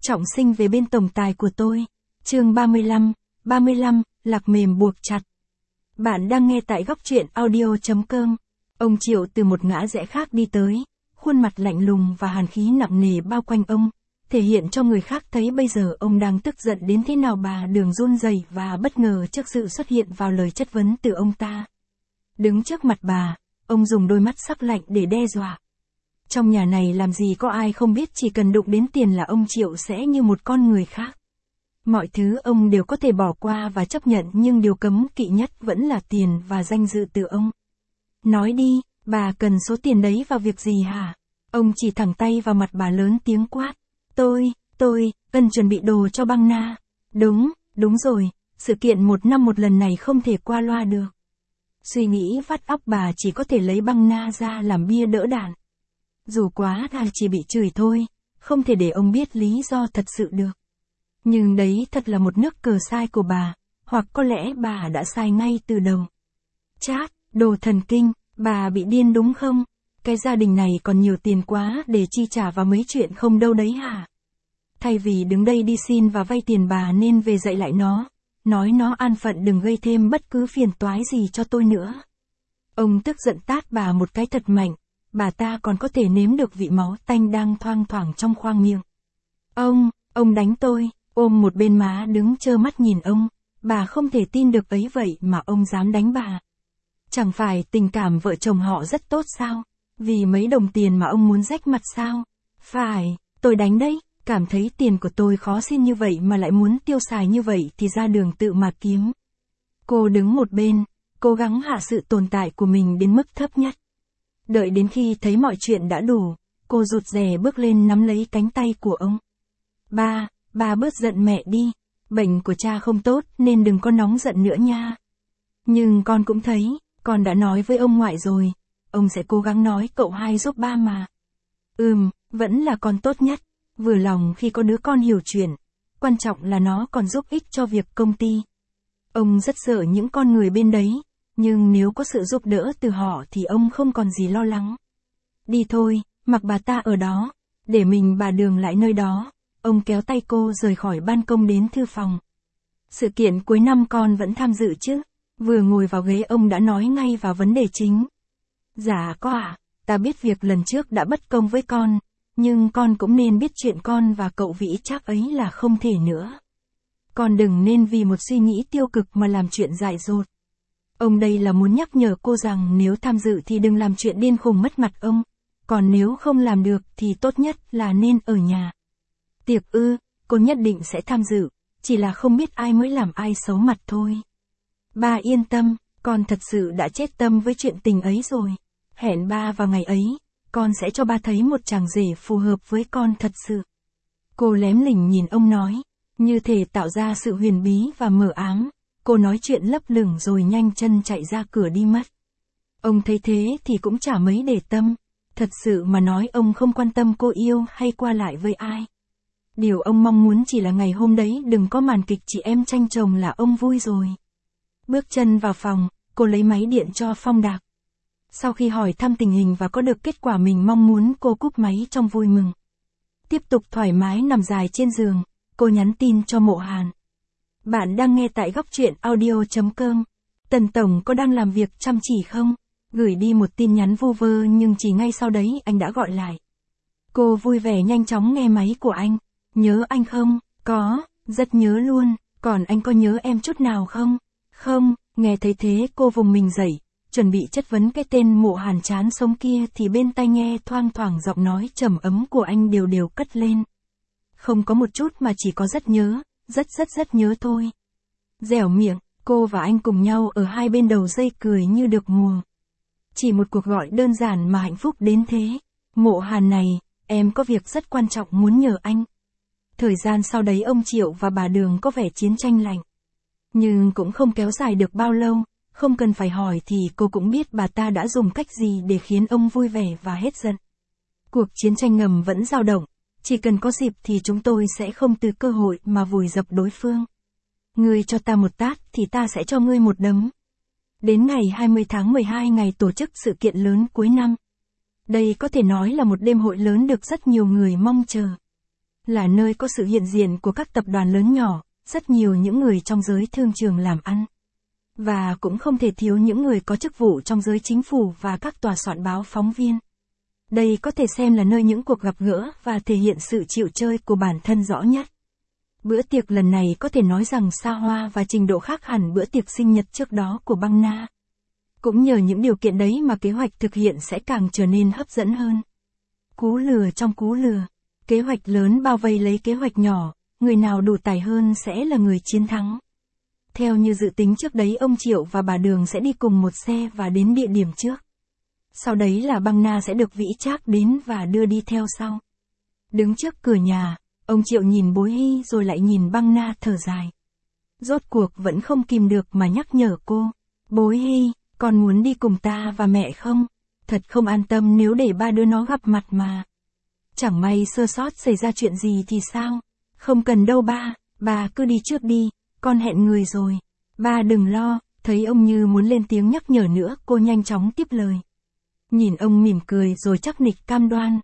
trọng sinh về bên tổng tài của tôi. Chương 35, lạc mềm buộc chặt. Bạn đang nghe tại góc truyện audio.com. Ông Triệu từ một ngã rẽ khác đi tới, khuôn mặt lạnh lùng và hàn khí nặng nề bao quanh ông, thể hiện cho người khác thấy bây giờ ông đang tức giận đến thế nào. Bà Đường run rẩy và bất ngờ trước sự xuất hiện vào lời chất vấn từ ông ta. Đứng trước mặt bà, ông dùng đôi mắt sắc lạnh để đe dọa. Trong nhà này làm gì có ai không biết chỉ cần đụng đến tiền là ông Triệu sẽ như một con người khác. Mọi thứ ông đều có thể bỏ qua và chấp nhận, nhưng điều cấm kỵ nhất vẫn là tiền và danh dự từ ông. Nói đi, bà cần số tiền đấy vào việc gì hả? Ông chỉ thẳng tay vào mặt bà lớn tiếng quát. Tôi cần chuẩn bị đồ cho băng na. Đúng rồi, sự kiện 1 năm một lần này không thể qua loa được. Suy nghĩ vắt óc bà chỉ có thể lấy băng na ra làm bia đỡ đạn. Dù quá là chỉ bị chửi thôi, không thể để ông biết lý do thật sự được. Nhưng đấy thật là một nước cờ sai của bà, hoặc có lẽ bà đã sai ngay từ đầu. Chát, đồ thần kinh, bà bị điên đúng không? Cái gia đình này còn nhiều tiền quá để chi trả vào mấy chuyện không đâu đấy hả? Thay vì đứng đây đi xin và vay tiền, bà nên về dạy lại nó, nói nó an phận đừng gây thêm bất cứ phiền toái gì cho tôi nữa. Ông tức giận tát bà một cái thật mạnh, bà ta còn có thể nếm được vị máu tanh đang thoang thoảng trong khoang miệng. Ông đánh tôi, ôm một bên má đứng trơ mắt nhìn ông, bà không thể tin được ấy vậy mà ông dám đánh bà. Chẳng phải tình cảm vợ chồng họ rất tốt sao? Vì mấy đồng tiền mà ông muốn rách mặt sao? Phải, tôi đánh đấy, cảm thấy tiền của tôi khó xin như vậy mà lại muốn tiêu xài như vậy thì ra đường tự mà kiếm. Cô đứng một bên, cố gắng hạ sự tồn tại của mình đến mức thấp nhất. Đợi đến khi thấy mọi chuyện đã đủ, cô rụt rè bước lên nắm lấy cánh tay của ông. Ba bớt giận mẹ đi, bệnh của cha không tốt nên đừng có nóng giận nữa nha. Nhưng con cũng thấy, con đã nói với ông ngoại rồi, ông sẽ cố gắng nói cậu hai giúp ba mà. Vẫn là con tốt nhất, vừa lòng khi có đứa con hiểu chuyện, quan trọng là nó còn giúp ích cho việc công ty. Ông rất sợ những con người bên đấy, nhưng nếu có sự giúp đỡ từ họ thì ông không còn gì lo lắng. Đi thôi, mặc bà ta ở đó, để mình bà Đường lại nơi đó. Ông kéo tay cô rời khỏi ban công đến thư phòng. Sự kiện cuối năm con vẫn tham dự chứ? Vừa ngồi vào ghế ông đã nói ngay vào vấn đề chính. Dạ có ạ, ta biết việc lần trước đã bất công với con, nhưng con cũng nên biết chuyện con và cậu Vĩ Trác ấy là không thể nữa. Con đừng nên vì một suy nghĩ tiêu cực mà làm chuyện dại dột. Ông đây là muốn nhắc nhở cô rằng nếu tham dự thì đừng làm chuyện điên khùng mất mặt ông, còn nếu không làm được thì tốt nhất là nên ở nhà. Tiệc cô nhất định sẽ tham dự, chỉ là không biết ai mới làm ai xấu mặt thôi. Ba yên tâm, con thật sự đã chết tâm với chuyện tình ấy rồi. Hẹn ba vào ngày ấy, con sẽ cho ba thấy một chàng rể phù hợp với con thật sự. Cô lém lỉnh nhìn ông nói, như thể tạo ra sự huyền bí và mờ ám. Cô nói chuyện lấp lửng rồi nhanh chân chạy ra cửa đi mất. Ông thấy thế thì cũng chả mấy để tâm. Thật sự mà nói ông không quan tâm cô yêu hay qua lại với ai. Điều ông mong muốn chỉ là ngày hôm đấy đừng có màn kịch chị em tranh chồng là ông vui rồi. Bước chân vào phòng, cô lấy máy điện cho Phong Đạc. Sau khi hỏi thăm tình hình và có được kết quả mình mong muốn, cô cúp máy trong vui mừng. Tiếp tục thoải mái nằm dài trên giường, cô nhắn tin cho Mộ Hàn. Bạn đang nghe tại góc truyện audio.com. Tần Tổng có đang làm việc chăm chỉ không? Gửi đi một tin nhắn vu vơ nhưng chỉ ngay sau đấy anh đã gọi lại. Cô vui vẻ nhanh chóng nghe máy của anh. Nhớ anh không? Có, rất nhớ luôn. Còn anh có nhớ em chút nào không? Không. Nghe thấy thế cô vùng mình dậy, chuẩn bị chất vấn cái tên Mộ Hàn chán sống kia thì bên tai nghe thoang thoảng giọng nói trầm ấm của anh đều đều cất lên. Không có một chút mà chỉ có rất nhớ, rất nhớ thôi. Dẻo miệng, cô và anh cùng nhau ở hai bên đầu dây cười như được mùa. Chỉ một cuộc gọi đơn giản mà hạnh phúc đến thế. Mộ Hàn này, em có việc rất quan trọng muốn nhờ anh. Thời gian sau đấy ông Triệu và bà Đường có vẻ chiến tranh lạnh. Nhưng cũng không kéo dài được bao lâu, không cần phải hỏi thì cô cũng biết bà ta đã dùng cách gì để khiến ông vui vẻ và hết giận. Cuộc chiến tranh ngầm vẫn dao động, chỉ cần có dịp thì chúng tôi sẽ không từ cơ hội mà vùi dập đối phương. Ngươi cho ta một tát thì ta sẽ cho ngươi một đấm. Đến ngày 20 tháng 12 ngày tổ chức sự kiện lớn cuối năm. Đây có thể nói là một đêm hội lớn được rất nhiều người mong chờ. Là nơi có sự hiện diện của các tập đoàn lớn nhỏ, rất nhiều những người trong giới thương trường làm ăn. Và cũng không thể thiếu những người có chức vụ trong giới chính phủ và các tòa soạn báo phóng viên. Đây có thể xem là nơi những cuộc gặp gỡ và thể hiện sự chịu chơi của bản thân rõ nhất. Bữa tiệc lần này có thể nói rằng xa hoa và trình độ khác hẳn bữa tiệc sinh nhật trước đó của băng na. Cũng nhờ những điều kiện đấy mà kế hoạch thực hiện sẽ càng trở nên hấp dẫn hơn. Cú lừa trong cú lừa. Kế hoạch lớn bao vây lấy kế hoạch nhỏ, người nào đủ tài hơn sẽ là người chiến thắng. Theo như dự tính trước đấy ông Triệu và bà Đường sẽ đi cùng một xe và đến địa điểm trước. Sau đấy là băng na sẽ được Vĩ Trác đến và đưa đi theo sau. Đứng trước cửa nhà, ông Triệu nhìn Bối Hy rồi lại nhìn băng na thở dài. Rốt cuộc vẫn không kìm được mà nhắc nhở cô. Bối Hy, con muốn đi cùng ta và mẹ không? Thật không an tâm nếu để ba đứa nó gặp mặt mà. Chẳng may sơ sót xảy ra chuyện gì thì sao? Không cần đâu ba, bà cứ đi trước đi, con hẹn người rồi. Ba đừng lo, thấy ông như muốn lên tiếng nhắc nhở nữa, cô nhanh chóng tiếp lời. Nhìn ông mỉm cười rồi chắc nịch cam đoan.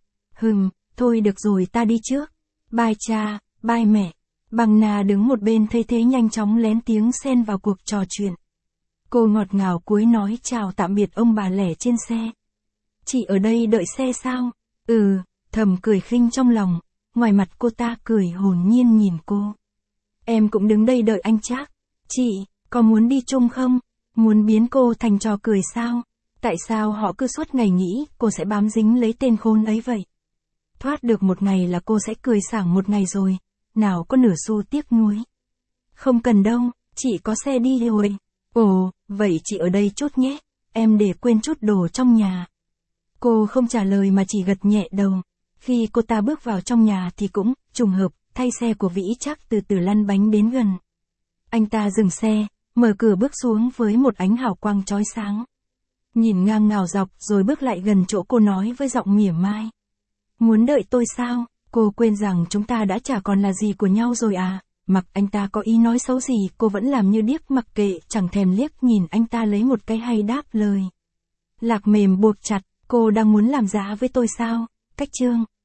Thôi được rồi ta đi trước. Bye cha, bye mẹ. Băng na đứng một bên thấy thế nhanh chóng lén tiếng xen vào cuộc trò chuyện. Cô ngọt ngào cúi nói chào tạm biệt ông bà lẻ trên xe. Chị ở đây đợi xe sao? Thầm cười khinh trong lòng, ngoài mặt cô ta cười hồn nhiên nhìn cô. Em cũng đứng đây đợi anh Trác. Chị, có muốn đi chung không? Muốn biến cô thành trò cười sao? Tại sao họ cứ suốt ngày nghĩ cô sẽ bám dính lấy tên khốn ấy vậy? Thoát được một ngày là cô sẽ cười sảng một ngày rồi, nào có nửa xu tiếc nuối. Không cần đâu, chị có xe đi rồi. Ồ, vậy chị ở đây chút nhé, em để quên chút đồ trong nhà. Cô không trả lời mà chỉ gật nhẹ đầu. Khi cô ta bước vào trong nhà thì cũng, trùng hợp, thay xe của Vĩ Trác từ từ lăn bánh đến gần. Anh ta dừng xe, mở cửa bước xuống với một ánh hào quang chói sáng. Nhìn ngang ngào dọc rồi bước lại gần chỗ cô nói với giọng mỉa mai. Muốn đợi tôi sao? Cô quên rằng chúng ta đã chả còn là gì của nhau rồi à? Mặc anh ta có ý nói xấu gì cô vẫn làm như điếc mặc kệ, chẳng thèm liếc nhìn anh ta lấy một cái hay đáp lời. Lạc mềm buộc chặt, cô đang muốn làm giá với tôi sao? Cách chương